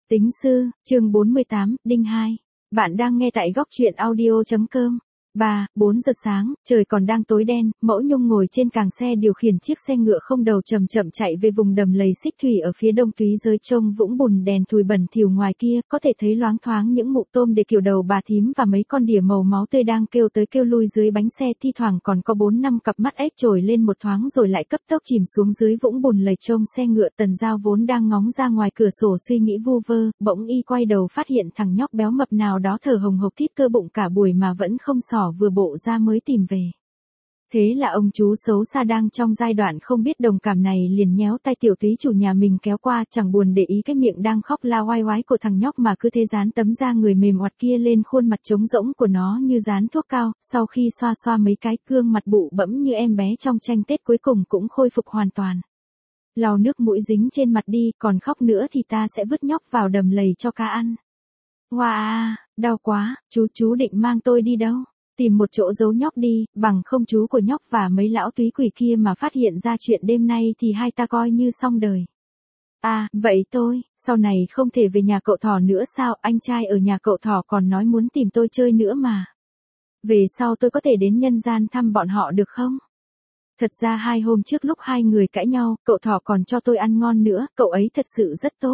Tính sư, chương 48, Đinh 2. Bạn đang nghe tại góc truyện audio.com. 4 giờ sáng, trời còn đang tối đen, Mẫu Nhung ngồi trên càng xe điều khiển chiếc xe ngựa không đầu chậm chậm chạy về vùng đầm lầy xích thủy ở phía đông túy giới trông vũng bùn đèn thùi bẩn thỉu ngoài kia, có thể thấy loáng thoáng những mụ tôm để kiểu đầu bà thím và mấy con đỉa màu máu tươi đang kêu tới kêu lui dưới bánh xe, thi thoảng còn có 4-5 cặp mắt ếch trồi lên một thoáng rồi lại cấp tốc chìm xuống dưới vũng bùn lầy trông xe ngựa. Tần Giao vốn đang ngóng ra ngoài cửa sổ suy nghĩ vu vơ, bỗng y quay đầu phát hiện thằng nhóc béo mập nào đó thở hồng hộc thít cơ bụng cả buổi mà vẫn không xỏ vừa bộ ra mới tìm về. Thế là ông chú xấu xa đang trong giai đoạn không biết đồng cảm này liền nhéo tay tiểu túy chủ nhà mình kéo qua, chẳng buồn để ý cái miệng đang khóc la oai oái của thằng nhóc mà cứ thế dán tấm da người mềm oặt kia lên khuôn mặt trống rỗng của nó như dán thuốc cao. Sau khi xoa xoa mấy cái, gương mặt bụ bẫm như em bé trong tranh Tết cuối cùng cũng khôi phục hoàn toàn. Lau nước mũi dính trên mặt đi, còn khóc nữa thì ta sẽ vứt nhóc vào đầm lầy cho cá ăn. Wow, đau quá, chú định mang tôi đi đâu? Tìm một chỗ giấu nhóc đi, bằng không chú của nhóc và mấy lão túy quỷ kia mà phát hiện ra chuyện đêm nay thì hai ta coi như xong đời. À, vậy tôi, sau này không thể về nhà cậu Thỏ nữa sao? Anh trai ở nhà cậu Thỏ còn nói muốn tìm tôi chơi nữa mà. Về sau tôi có thể đến nhân gian thăm bọn họ được không? Thật ra 2 hôm trước lúc hai người cãi nhau, cậu Thỏ còn cho tôi ăn ngon nữa, cậu ấy thật sự rất tốt.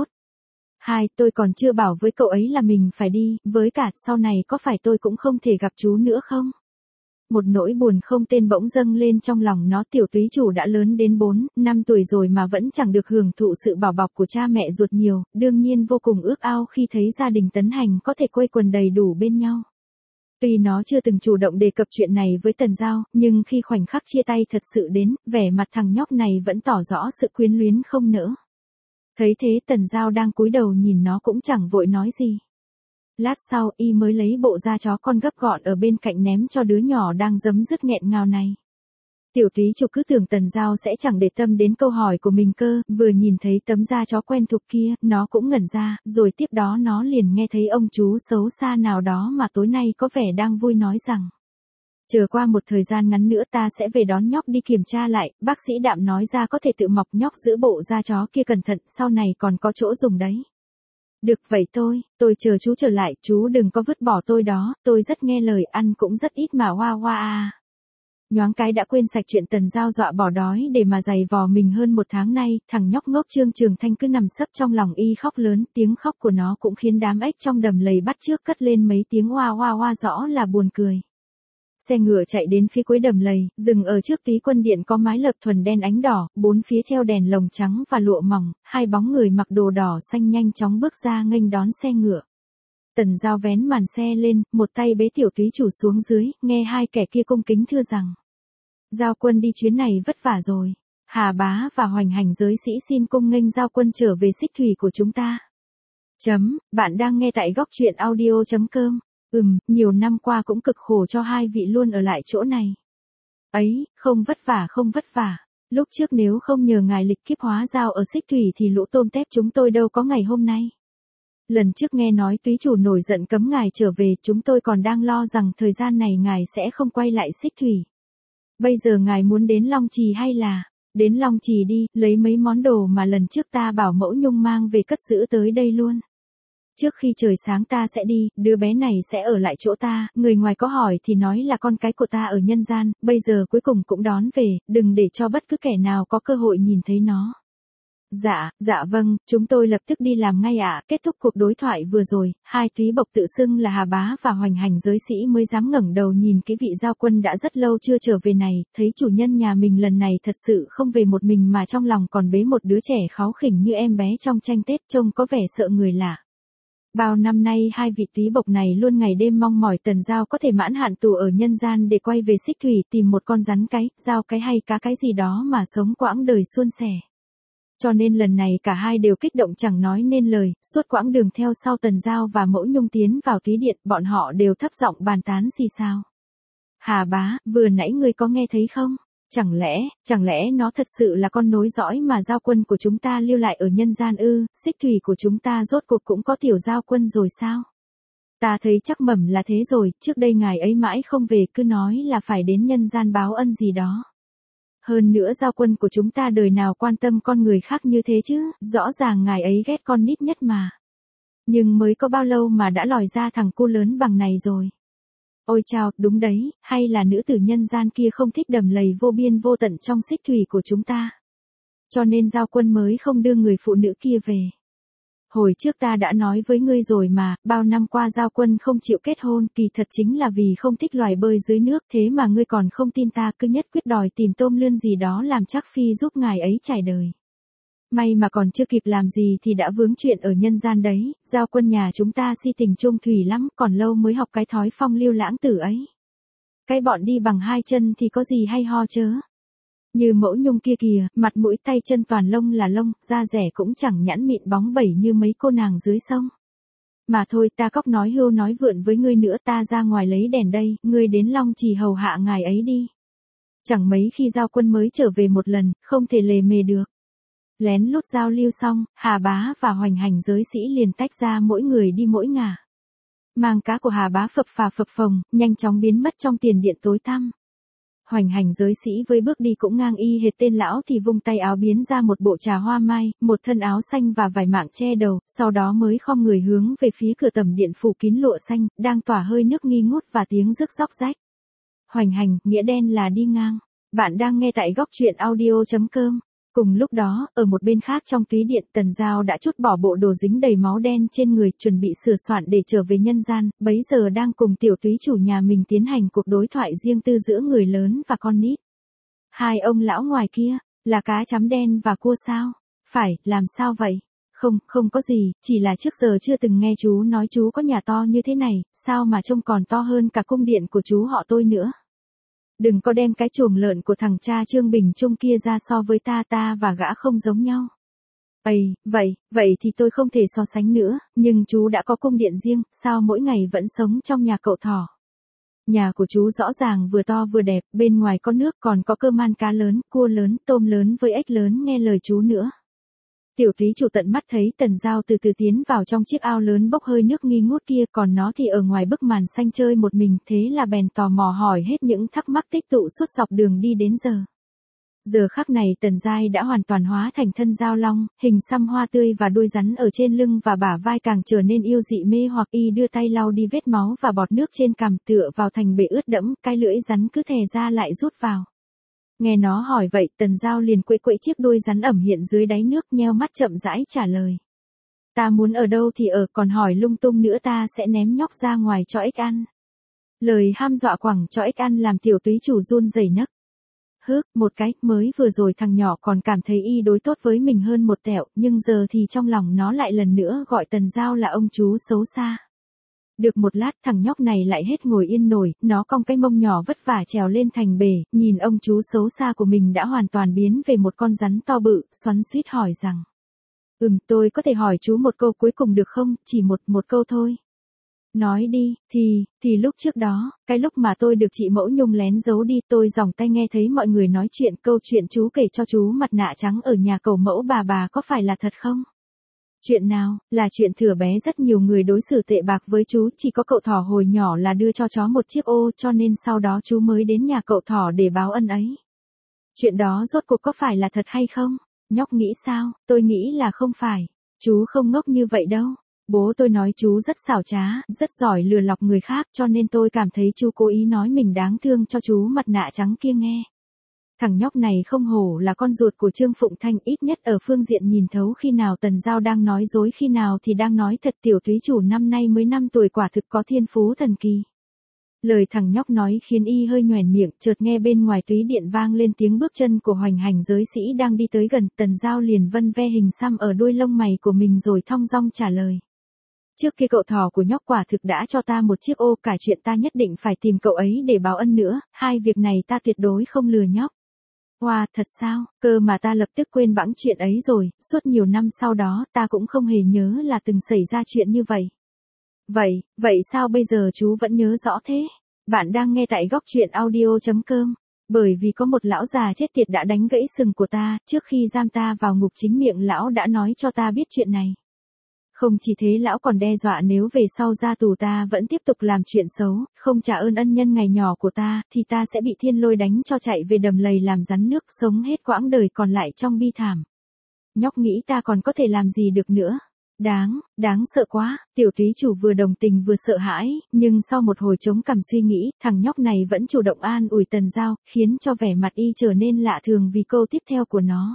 Tôi còn chưa bảo với cậu ấy là mình phải đi, với cả sau này có phải tôi cũng không thể gặp chú nữa không? Một nỗi buồn không tên bỗng dâng lên trong lòng nó. Tiểu túy chủ đã lớn đến 4-5 tuổi rồi mà vẫn chẳng được hưởng thụ sự bảo bọc của cha mẹ ruột nhiều, đương nhiên vô cùng ước ao khi thấy gia đình Tấn Hành có thể quây quần đầy đủ bên nhau. Tuy nó chưa từng chủ động đề cập chuyện này với Tần Giao, nhưng khi khoảnh khắc chia tay thật sự đến, vẻ mặt thằng nhóc này vẫn tỏ rõ sự quyến luyến không nỡ. Thấy thế Tần Giao đang cúi đầu nhìn nó cũng chẳng vội nói gì. Lát sau y mới lấy bộ da chó con gấp gọn ở bên cạnh ném cho đứa nhỏ đang giấm dứt nghẹn ngào này. Tiểu túy chủ cứ tưởng Tần Giao sẽ chẳng để tâm đến câu hỏi của mình cơ, vừa nhìn thấy tấm da chó quen thuộc kia, nó cũng ngẩn ra, rồi tiếp đó nó liền nghe thấy ông chú xấu xa nào đó mà tối nay có vẻ đang vui nói rằng. Chờ qua một thời gian ngắn nữa ta sẽ về đón nhóc đi kiểm tra lại, bác sĩ Đạm nói ra có thể tự mọc nhóc giữ bộ da chó kia cẩn thận, sau này còn có chỗ dùng đấy. Được vậy tôi chờ chú trở lại, chú đừng có vứt bỏ tôi đó, tôi rất nghe lời, ăn cũng rất ít mà hoa hoa à. Nhoáng cái đã quên sạch chuyện Tần Giao dọa bỏ đói để mà giày vò mình hơn 1 tháng nay, thằng nhóc ngốc Trương Trường Thanh cứ nằm sấp trong lòng y khóc lớn, tiếng khóc của nó cũng khiến đám ếch trong đầm lầy bắt chước cất lên mấy tiếng hoa hoa hoa rõ là buồn cười. Xe ngựa chạy đến phía cuối đầm lầy, dừng ở trước túy quân điện có mái lợp thuần đen ánh đỏ, 4 phía treo đèn lồng trắng và lụa mỏng, 2 bóng người mặc đồ đỏ xanh nhanh chóng bước ra nghênh đón xe ngựa. Tần Giao vén màn xe lên, một tay bế tiểu túy chủ xuống dưới, nghe hai kẻ kia cung kính thưa rằng. Giao quân đi chuyến này vất vả rồi. Hà Bá và Hoành Hành giới sĩ xin cung nghênh Giao quân trở về xích thủy của chúng ta. Bạn đang nghe tại góc truyện audio.com. Nhiều năm qua cũng cực khổ cho hai vị luôn ở lại chỗ này. Ấy, không vất vả. Lúc trước nếu không nhờ ngài lịch kiếp hóa Giao ở xích thủy thì lũ tôm tép chúng tôi đâu có ngày hôm nay. Lần trước nghe nói túy chủ nổi giận cấm ngài trở về, chúng tôi còn đang lo rằng thời gian này ngài sẽ không quay lại xích thủy. Bây giờ ngài muốn đến Long Trì hay là, đến Long Trì đi, lấy mấy món đồ mà lần trước ta bảo Mẫu Nhung mang về cất giữ tới đây luôn. Trước khi trời sáng ta sẽ đi, đứa bé này sẽ ở lại chỗ ta, người ngoài có hỏi thì nói là con cái của ta ở nhân gian, bây giờ cuối cùng cũng đón về, đừng để cho bất cứ kẻ nào có cơ hội nhìn thấy nó. Dạ vâng, chúng tôi lập tức đi làm ngay ạ. Kết thúc cuộc đối thoại vừa rồi, hai túy bộc tự xưng là Hà Bá và Hoành Hành giới sĩ mới dám ngẩng đầu nhìn cái vị giao quân đã rất lâu chưa trở về này, thấy chủ nhân nhà mình lần này thật sự không về một mình mà trong lòng còn bế một đứa trẻ kháu khỉnh như em bé trong tranh Tết, trông có vẻ sợ người lạ. Bao năm nay hai vị túy bộc này luôn ngày đêm mong mỏi Tần Giao có thể mãn hạn tù ở nhân gian để quay về xích thủy tìm một con rắn cái, dao cái hay cá cái gì đó mà sống quãng đời suôn sẻ. Cho nên lần này cả hai đều kích động chẳng nói nên lời, suốt quãng đường theo sau Tần Giao và Mẫu Nhung tiến vào túy điện, bọn họ đều thấp giọng bàn tán gì sao. Hà Bá, vừa nãy ngươi có nghe thấy không? Chẳng lẽ nó thật sự là con nối dõi mà giao quân của chúng ta lưu lại ở nhân gian ư? Xích thủy của chúng ta rốt cuộc cũng có tiểu giao quân rồi sao? Ta thấy chắc mẩm là thế rồi, trước đây ngài ấy mãi không về cứ nói là phải đến nhân gian báo ân gì đó. Hơn nữa giao quân của chúng ta đời nào quan tâm con người khác như thế chứ, rõ ràng ngài ấy ghét con nít nhất mà. Nhưng mới có bao lâu mà đã lòi ra thằng cu lớn bằng này rồi. Ôi chao, đúng đấy, hay là nữ tử nhân gian kia không thích đầm lầy vô biên vô tận trong xích thủy của chúng ta. Cho nên Giao Quân mới không đưa người phụ nữ kia về. Hồi trước ta đã nói với ngươi rồi mà, bao năm qua Giao Quân không chịu kết hôn, kỳ thật chính là vì không thích loài bơi dưới nước, thế mà ngươi còn không tin ta, cứ nhất quyết đòi tìm tôm lươn gì đó làm chắc phi giúp ngài ấy trải đời. May mà còn chưa kịp làm gì thì đã vướng chuyện ở nhân gian đấy, Giao Quân nhà chúng ta si tình chung thủy lắm, còn lâu mới học cái thói phong lưu lãng tử ấy. Cái bọn đi bằng hai chân thì có gì hay ho chớ. Như Mẫu Nhung kia kìa, mặt mũi tay chân toàn lông là lông, da rẻ cũng chẳng nhẵn mịn bóng bẩy như mấy cô nàng dưới sông. Mà thôi, ta cóc nói hưu nói vượn với ngươi nữa, ta ra ngoài lấy đèn đây, ngươi đến Long Trì hầu hạ ngài ấy đi. Chẳng mấy khi Giao Quân mới trở về một lần, không thể lề mề được. Lén lút giao lưu xong, Hà Bá và Hoành Hành giới sĩ liền tách ra mỗi người đi mỗi ngả. Mang cá của Hà Bá phập phà phập phồng, nhanh chóng biến mất trong tiền điện tối tăm. Hoành Hành giới sĩ với bước đi cũng ngang y hệt tên lão thì vung tay áo biến ra một bộ trà hoa mai, một thân áo xanh và vài mảng che đầu, sau đó mới khom người hướng về phía cửa tầm điện phủ kín lụa xanh, đang tỏa hơi nước nghi ngút và tiếng rức róc rách. Hoành Hành, nghĩa đen là đi ngang. Bạn đang nghe tại góc truyện audio.com. Cùng lúc đó, ở một bên khác trong túy điện, Tần Giao đã trút bỏ bộ đồ dính đầy máu đen trên người, chuẩn bị sửa soạn để trở về nhân gian, bấy giờ đang cùng tiểu túy chủ nhà mình tiến hành cuộc đối thoại riêng tư giữa người lớn và con nít. Hai ông lão ngoài kia, là cá chấm đen và cua sao? Phải, làm sao vậy? Không có gì, chỉ là trước giờ chưa từng nghe chú nói chú có nhà to như thế này, sao mà trông còn to hơn cả cung điện của chú họ tôi nữa. Đừng có đem cái chuồng lợn của thằng cha Trương Bình Trung kia ra so với ta và gã không giống nhau. Vậy thì tôi không thể so sánh nữa, nhưng chú đã có cung điện riêng, sao mỗi ngày vẫn sống trong nhà cậu thỏ. Nhà của chú rõ ràng vừa to vừa đẹp, bên ngoài có nước còn có cơm ăn cá lớn, cua lớn, tôm lớn với ếch lớn nghe lời chú nữa. Tiểu túy chủ tận mắt thấy Tần Giao từ từ tiến vào trong chiếc ao lớn bốc hơi nước nghi ngút kia, còn nó thì ở ngoài bức màn xanh chơi một mình, thế là bèn tò mò hỏi hết những thắc mắc tích tụ suốt dọc đường đi đến giờ. Giờ khắc này Tần Giai đã hoàn toàn hóa thành thân Giao Long, hình xăm hoa tươi và đuôi rắn ở trên lưng và bả vai càng trở nên yêu dị mê hoặc. Y đưa tay lau đi vết máu và bọt nước trên cằm, tựa vào thành bể ướt đẫm, cái lưỡi rắn cứ thè ra lại rút vào. Nghe nó hỏi vậy, Tần Giao liền quẫy quẫy chiếc đuôi rắn ẩm hiện dưới đáy nước, nheo mắt chậm rãi trả lời. Ta muốn ở đâu thì ở, còn hỏi lung tung nữa ta sẽ ném nhóc ra ngoài cho ếch ăn. Lời ham dọa quẳng cho ếch ăn làm tiểu túy chủ run rẩy nấc. Một cái, mới vừa rồi thằng nhỏ còn cảm thấy y đối tốt với mình hơn một tẹo, nhưng giờ thì trong lòng nó lại lần nữa gọi Tần Giao là ông chú xấu xa. Được một lát thằng nhóc này lại hết ngồi yên nổi, nó cong cái mông nhỏ vất vả trèo lên thành bể, nhìn ông chú xấu xa của mình đã hoàn toàn biến về một con rắn to bự, xoắn xuýt hỏi rằng. Tôi có thể hỏi chú một câu cuối cùng được không, chỉ một câu thôi. Nói đi, thì lúc trước đó, cái lúc mà tôi được chị Mẫu Nhung lén giấu đi, tôi dòng tay nghe thấy mọi người nói chuyện, câu chuyện chú kể cho chú mặt nạ trắng ở nhà cậu Mẫu bà có phải là thật không? Chuyện nào, là chuyện thửa bé rất nhiều người đối xử tệ bạc với chú, chỉ có cậu thỏ hồi nhỏ là đưa cho chó một chiếc ô, cho nên sau đó chú mới đến nhà cậu thỏ để báo ân ấy. Chuyện đó rốt cuộc có phải là thật hay không? Nhóc nghĩ sao? Tôi nghĩ là không phải. Chú không ngốc như vậy đâu. Bố tôi nói chú rất xảo trá, rất giỏi lừa lọc người khác, cho nên tôi cảm thấy chú cố ý nói mình đáng thương cho chú mặt nạ trắng kia nghe. Thằng nhóc này không hổ là con ruột của Trương Phụng Thanh, ít nhất ở phương diện nhìn thấu khi nào Tần Giao đang nói dối khi nào thì đang nói thật. Tiểu túy chủ năm nay mới 5 tuổi quả thực có thiên phú thần kỳ. Lời thằng nhóc nói khiến y hơi nhoẻn miệng, chợt nghe bên ngoài túy điện vang lên tiếng bước chân của Hoành Hành giới sĩ đang đi tới gần. Tần Giao liền vân ve hình xăm ở đuôi lông mày của mình rồi thong dong trả lời. Trước kia cậu thỏ của nhóc quả thực đã cho ta một chiếc ô, cả chuyện ta nhất định phải tìm cậu ấy để báo ân nữa, hai việc này ta tuyệt đối không lừa nhóc. Wow, thật sao, cơ mà ta lập tức quên bẵng chuyện ấy rồi, suốt nhiều năm sau đó ta cũng không hề nhớ là từng xảy ra chuyện như vậy. Vậy sao bây giờ chú vẫn nhớ rõ thế? Bạn đang nghe tại góc truyện audio.com. Bởi vì có một lão già chết tiệt đã đánh gãy sừng của ta, trước khi giam ta vào ngục chính miệng lão đã nói cho ta biết chuyện này. Không chỉ thế lão còn đe dọa nếu về sau ra tù ta vẫn tiếp tục làm chuyện xấu, không trả ơn ân nhân ngày nhỏ của ta, thì ta sẽ bị thiên lôi đánh cho chạy về đầm lầy làm rắn nước, sống hết quãng đời còn lại trong bi thảm. Nhóc nghĩ ta còn có thể làm gì được nữa? Đáng sợ quá, tiểu túy chủ vừa đồng tình vừa sợ hãi, nhưng sau một hồi chống cằm suy nghĩ, thằng nhóc này vẫn chủ động an ủi Tần Giao, khiến cho vẻ mặt y trở nên lạ thường vì câu tiếp theo của nó.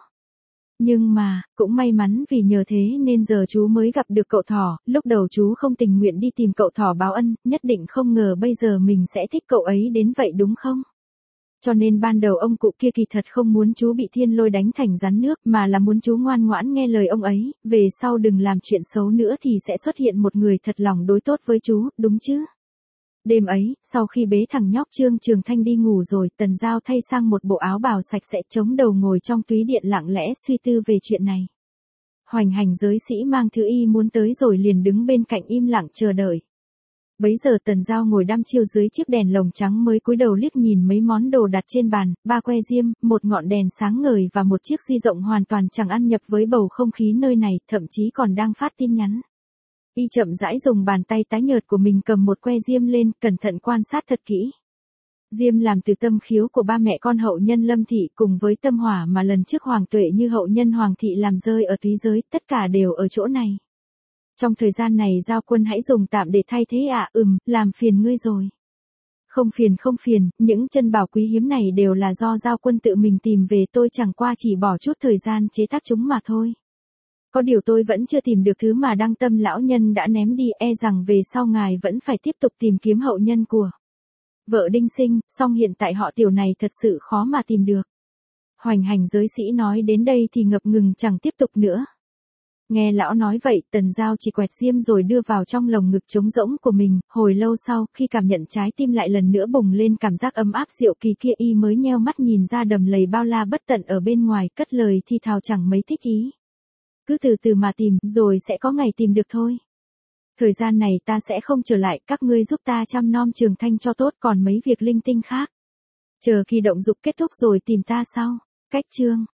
Nhưng mà, cũng may mắn vì nhờ thế nên giờ chú mới gặp được cậu thỏ, lúc đầu chú không tình nguyện đi tìm cậu thỏ báo ân, nhất định không ngờ bây giờ mình sẽ thích cậu ấy đến vậy đúng không? Cho nên ban đầu ông cụ kia kỳ thật không muốn chú bị thiên lôi đánh thành rắn nước mà là muốn chú ngoan ngoãn nghe lời ông ấy, về sau đừng làm chuyện xấu nữa thì sẽ xuất hiện một người thật lòng đối tốt với chú, đúng chứ? Đêm ấy, sau khi bế thằng nhóc Trương Trường Thanh đi ngủ rồi, Tần Giao thay sang một bộ áo bào sạch sẽ chống đầu ngồi trong túy điện lặng lẽ suy tư về chuyện này. Hoành hành giới sĩ mang thứ y muốn tới rồi liền đứng bên cạnh im lặng chờ đợi. Bấy giờ Tần Giao ngồi đăm chiêu dưới chiếc đèn lồng trắng mới cúi đầu liếc nhìn mấy món đồ đặt trên bàn, 3 que diêm, một ngọn đèn sáng ngời và một chiếc di động hoàn toàn chẳng ăn nhập với bầu không khí nơi này, thậm chí còn đang phát tin nhắn. Y chậm rãi dùng bàn tay tái nhợt của mình cầm một que diêm lên, cẩn thận quan sát thật kỹ. Diêm làm từ tâm khiếu của ba mẹ con hậu nhân Lâm Thị cùng với tâm hỏa mà lần trước Hoàng Tuệ như hậu nhân Hoàng Thị làm rơi ở túy giới, tất cả đều ở chỗ này. Trong thời gian này Giao Quân hãy dùng tạm để thay thế ạ, làm phiền ngươi rồi. Không phiền, những chân bảo quý hiếm này đều là do Giao Quân tự mình tìm về, tôi chẳng qua chỉ bỏ chút thời gian chế tác chúng mà thôi. Có điều tôi vẫn chưa tìm được thứ mà Đăng Tâm lão nhân đã ném đi, e rằng về sau ngài vẫn phải tiếp tục tìm kiếm hậu nhân của vợ Đinh Sinh, song hiện tại họ Tiểu này thật sự khó mà tìm được. Hoành hành giới sĩ nói đến đây thì ngập ngừng chẳng tiếp tục nữa. Nghe lão nói vậy, Tần Giao chỉ quẹt diêm rồi đưa vào trong lồng ngực trống rỗng của mình, hồi lâu sau, khi cảm nhận trái tim lại lần nữa bùng lên cảm giác ấm áp diệu kỳ kia, y mới nheo mắt nhìn ra đầm lầy bao la bất tận ở bên ngoài, cất lời thi thào chẳng mấy thích ý. Cứ từ từ mà tìm, rồi sẽ có ngày tìm được thôi. Thời gian này ta sẽ không trở lại, các ngươi giúp ta chăm nom Trường Thanh cho tốt, còn mấy việc linh tinh khác. Chờ khi động dục kết thúc rồi tìm ta sau. Cách chương